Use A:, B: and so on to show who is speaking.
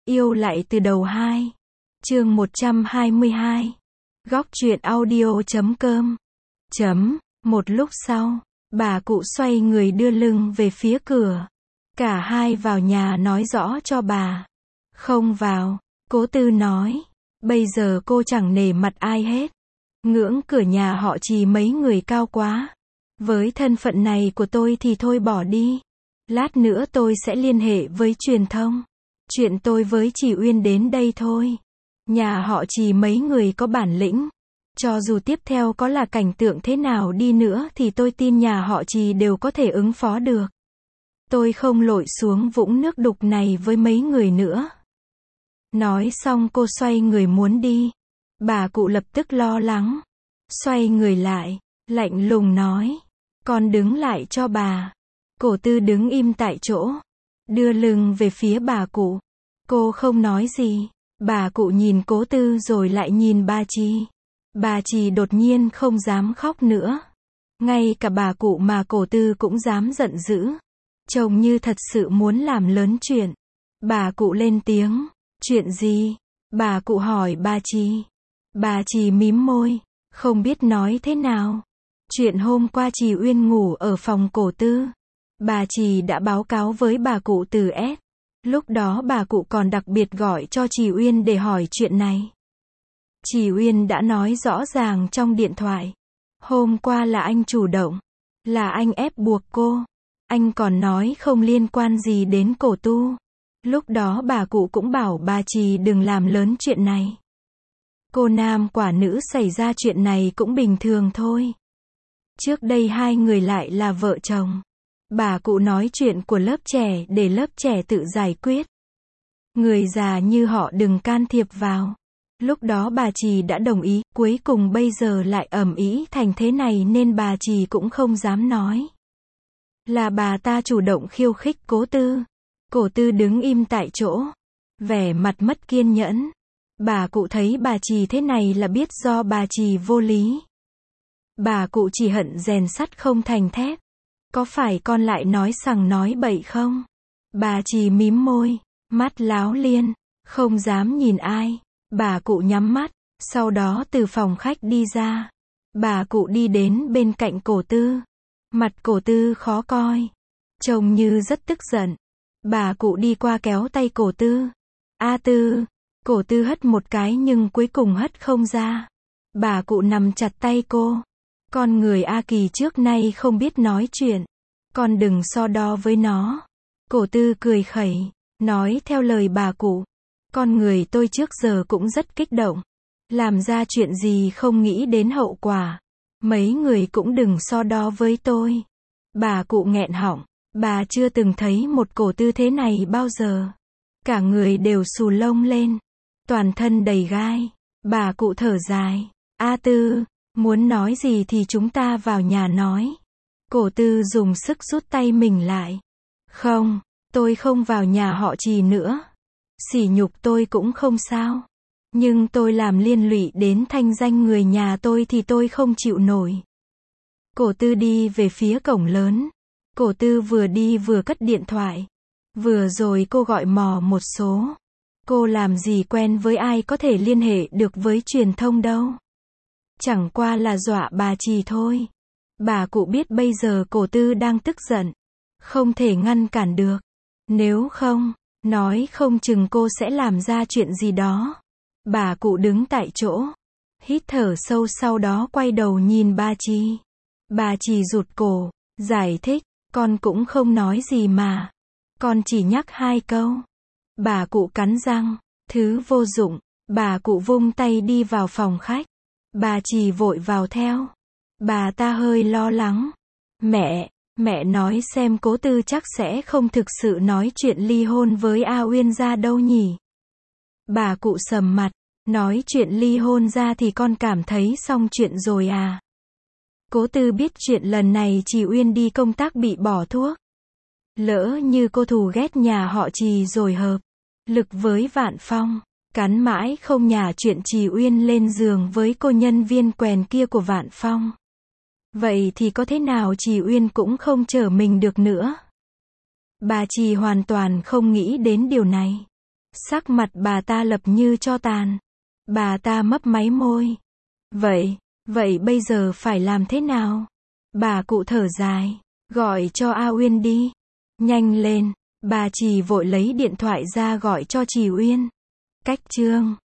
A: Yêu lại từ đầu 2. Chương 122. Góc truyện audio.com. Một lúc sau, bà cụ xoay người đưa lưng về phía cửa. Cả hai vào nhà nói rõ cho bà. Không vào, Cố Tư nói. Bây giờ cô chẳng nể mặt ai hết. Ngưỡng cửa nhà họ Trì mấy người cao quá. Với thân phận này của tôi thì thôi bỏ đi. Lát nữa tôi sẽ liên hệ với truyền thông. Chuyện tôi với chị Uyên đến đây thôi. Nhà họ Trì mấy người có bản lĩnh. Cho dù tiếp theo có là cảnh tượng thế nào đi nữa thì tôi tin nhà họ Trì đều có thể ứng phó được. Tôi không lội xuống vũng nước đục này với mấy người nữa. Nói xong cô xoay người muốn đi. Bà cụ lập tức lo lắng. Xoay người lại, lạnh lùng nói. Con đứng lại cho bà. Cố Tư đứng im tại chỗ. Đưa lưng về phía bà cụ. Cô không nói gì. Bà cụ nhìn Cố Tư rồi lại nhìn bà Trì. Bà Trì đột nhiên không dám khóc nữa. Ngay cả bà cụ mà Cố Tư cũng dám giận dữ. Trông như thật sự muốn làm lớn chuyện. Bà cụ lên tiếng. Chuyện gì? Bà cụ hỏi bà Trì. Bà Trì mím môi. Không biết nói thế nào. Chuyện hôm qua Trì Uyên ngủ ở phòng Cố Tư. Bà Trì đã báo cáo với bà cụ từ S. Lúc đó bà cụ còn đặc biệt gọi cho Trì Uyên để hỏi chuyện này. Trì Uyên đã nói rõ ràng trong điện thoại. Hôm qua là anh chủ động. Là anh ép buộc cô. Anh còn nói không liên quan gì đến Cổ Tu. Lúc đó bà cụ cũng bảo bà Trì đừng làm lớn chuyện này. Cô nam quả nữ xảy ra chuyện này cũng bình thường thôi. Trước đây hai người lại là vợ chồng. Bà cụ nói chuyện của lớp trẻ để lớp trẻ tự giải quyết. Người già như họ đừng can thiệp vào. Lúc đó bà Trì đã đồng ý, cuối cùng bây giờ lại ầm ĩ thành thế này nên bà Trì cũng không dám nói. Là bà ta chủ động khiêu khích Cố Tư. Cố Tư đứng im tại chỗ. Vẻ mặt mất kiên nhẫn. Bà cụ thấy bà Trì thế này là biết do bà Trì vô lý. Bà cụ chỉ hận rèn sắt không thành thép. Có phải con lại nói sằng nói bậy không? Bà Trì mím môi, mắt láo liên, không dám nhìn ai. Bà cụ nhắm mắt, sau đó từ phòng khách đi ra. Bà cụ đi đến bên cạnh Cố Tư. Mặt Cố Tư khó coi, trông như rất tức giận. Bà cụ đi qua kéo tay Cố Tư. A Tư. Cố Tư hất một cái nhưng cuối cùng hất không ra. Bà cụ nắm chặt tay cô. Con người A Kỳ trước nay không biết nói chuyện. Con đừng so đo với nó. Cố Tư cười khẩy, nói theo lời bà cụ. Con người tôi trước giờ cũng rất kích động. Làm ra chuyện gì không nghĩ đến hậu quả. Mấy người cũng đừng so đo với tôi. Bà cụ nghẹn họng. Bà chưa từng thấy một Cố Tư thế này bao giờ. Cả người đều xù lông lên. Toàn thân đầy gai. Bà cụ thở dài. A Tư, muốn nói gì thì chúng ta vào nhà nói. Cố Tư dùng sức rút tay mình lại. Không, tôi không vào nhà họ Trì nữa. Sỉ nhục tôi cũng không sao. Nhưng tôi làm liên lụy đến thanh danh người nhà tôi thì tôi không chịu nổi. Cố Tư đi về phía cổng lớn. Cố Tư vừa đi vừa cất điện thoại. Vừa rồi cô gọi mò một số. Cô làm gì quen với ai có thể liên hệ được với truyền thông đâu. Chẳng qua là dọa bà Trì thôi. Bà cụ biết bây giờ Cố Tư đang tức giận. Không thể ngăn cản được. Nếu không, nói không chừng cô sẽ làm ra chuyện gì đó. Bà cụ đứng tại chỗ. Hít thở sâu sau đó quay đầu nhìn bà Trì. Bà Trì rụt cổ, giải thích. Con cũng không nói gì mà. Con chỉ nhắc 2 câu. Bà cụ cắn răng. Thứ vô dụng. Bà cụ vung tay đi vào phòng khách. Bà Trì vội vào theo. Bà ta hơi lo lắng. Mẹ nói xem Cố Tư chắc sẽ không thực sự nói chuyện ly hôn với A Uyên ra đâu nhỉ. Bà cụ sầm mặt. Nói chuyện ly hôn ra thì con cảm thấy xong chuyện rồi à. Cố Tư biết chuyện lần này Trì Uyên đi công tác bị bỏ thuốc. Lỡ như cô thù ghét nhà họ Trì rồi hợp lực với Vạn Phong. Cắn mãi không nhả chuyện Trì Uyên lên giường với cô nhân viên quèn kia của Vạn Phong. Vậy thì có thế nào Trì Uyên cũng không trở mình được nữa. Bà Trì hoàn toàn không nghĩ đến điều này. Sắc mặt bà ta lập như tro tàn. Bà ta mấp máy môi. Vậy bây giờ phải làm thế nào? Bà cụ thở dài. Gọi cho A Uyên đi. Nhanh lên. Bà Trì vội lấy điện thoại ra gọi cho Trì Uyên. Cách chương